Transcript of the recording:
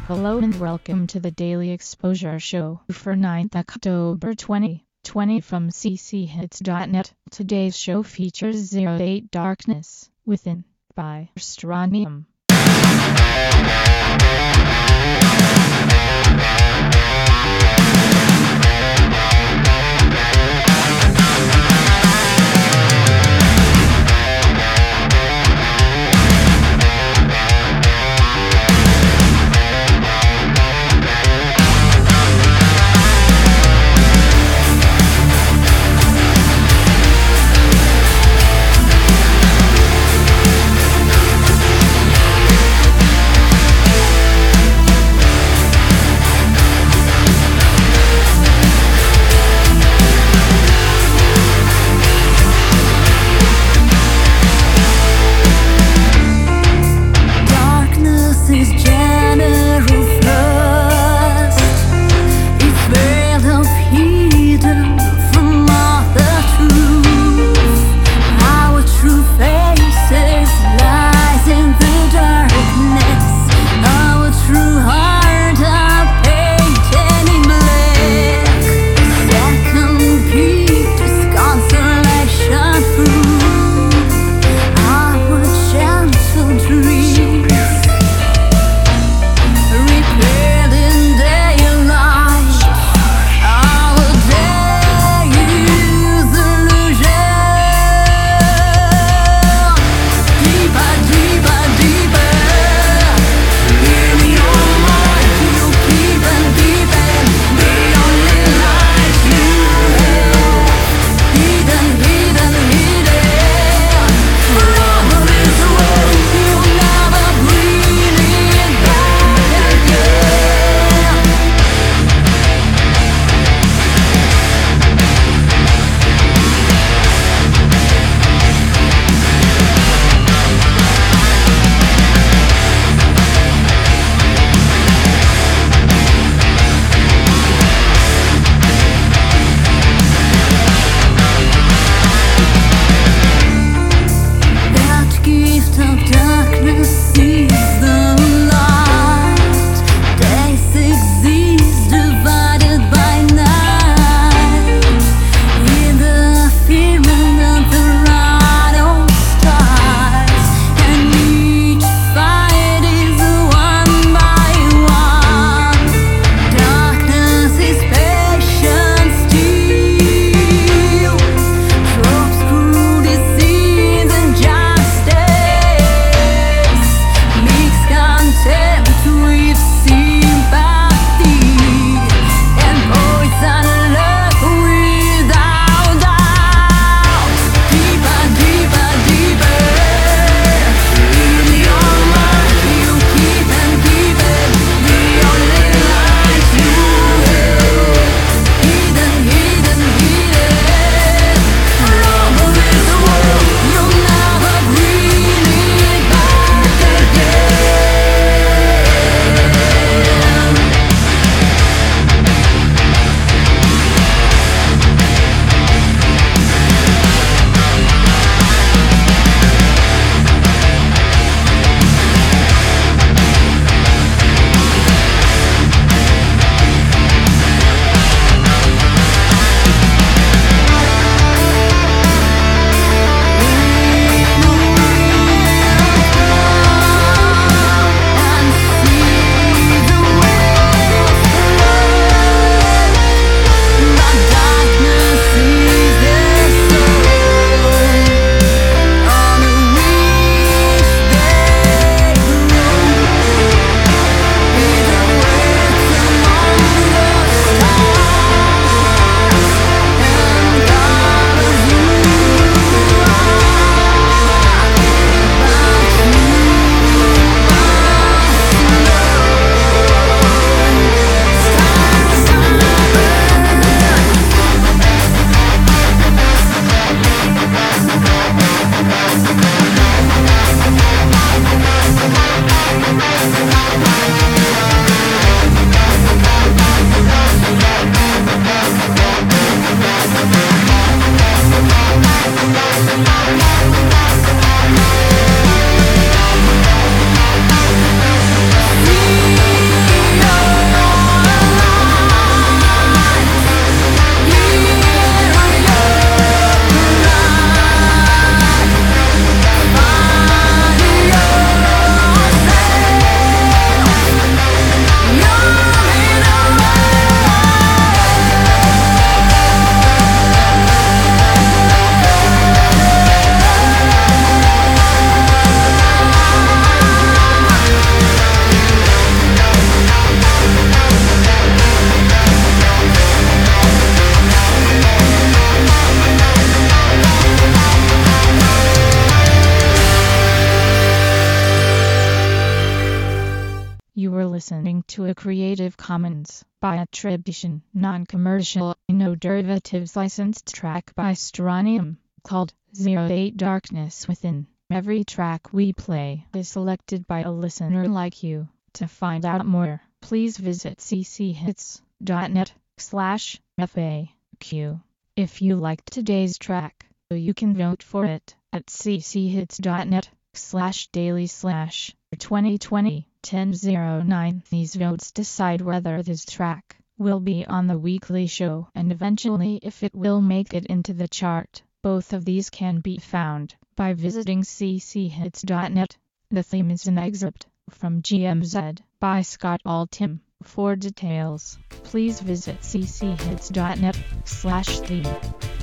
Hello and welcome to the Daily Exposure Show for 9th October 2020 from cchits.net. Today's show features 08 Darkness Within by Strontium. listening to a Creative Commons by attribution, non-commercial, no derivatives licensed track by Strontium called 08 Darkness Within. Every track we play is selected by a listener like you. To find out more, please visit cchits.net/FAQ. If you liked today's track, you can vote for it at cchits.net/daily/2020-1009. These votes decide whether this track will be on the weekly show and eventually if it will make it into the chart. Both of these can be found by visiting cchits.net. The theme is an excerpt from GMZ by Scott Altham. For details, please visit cchits.net/theme.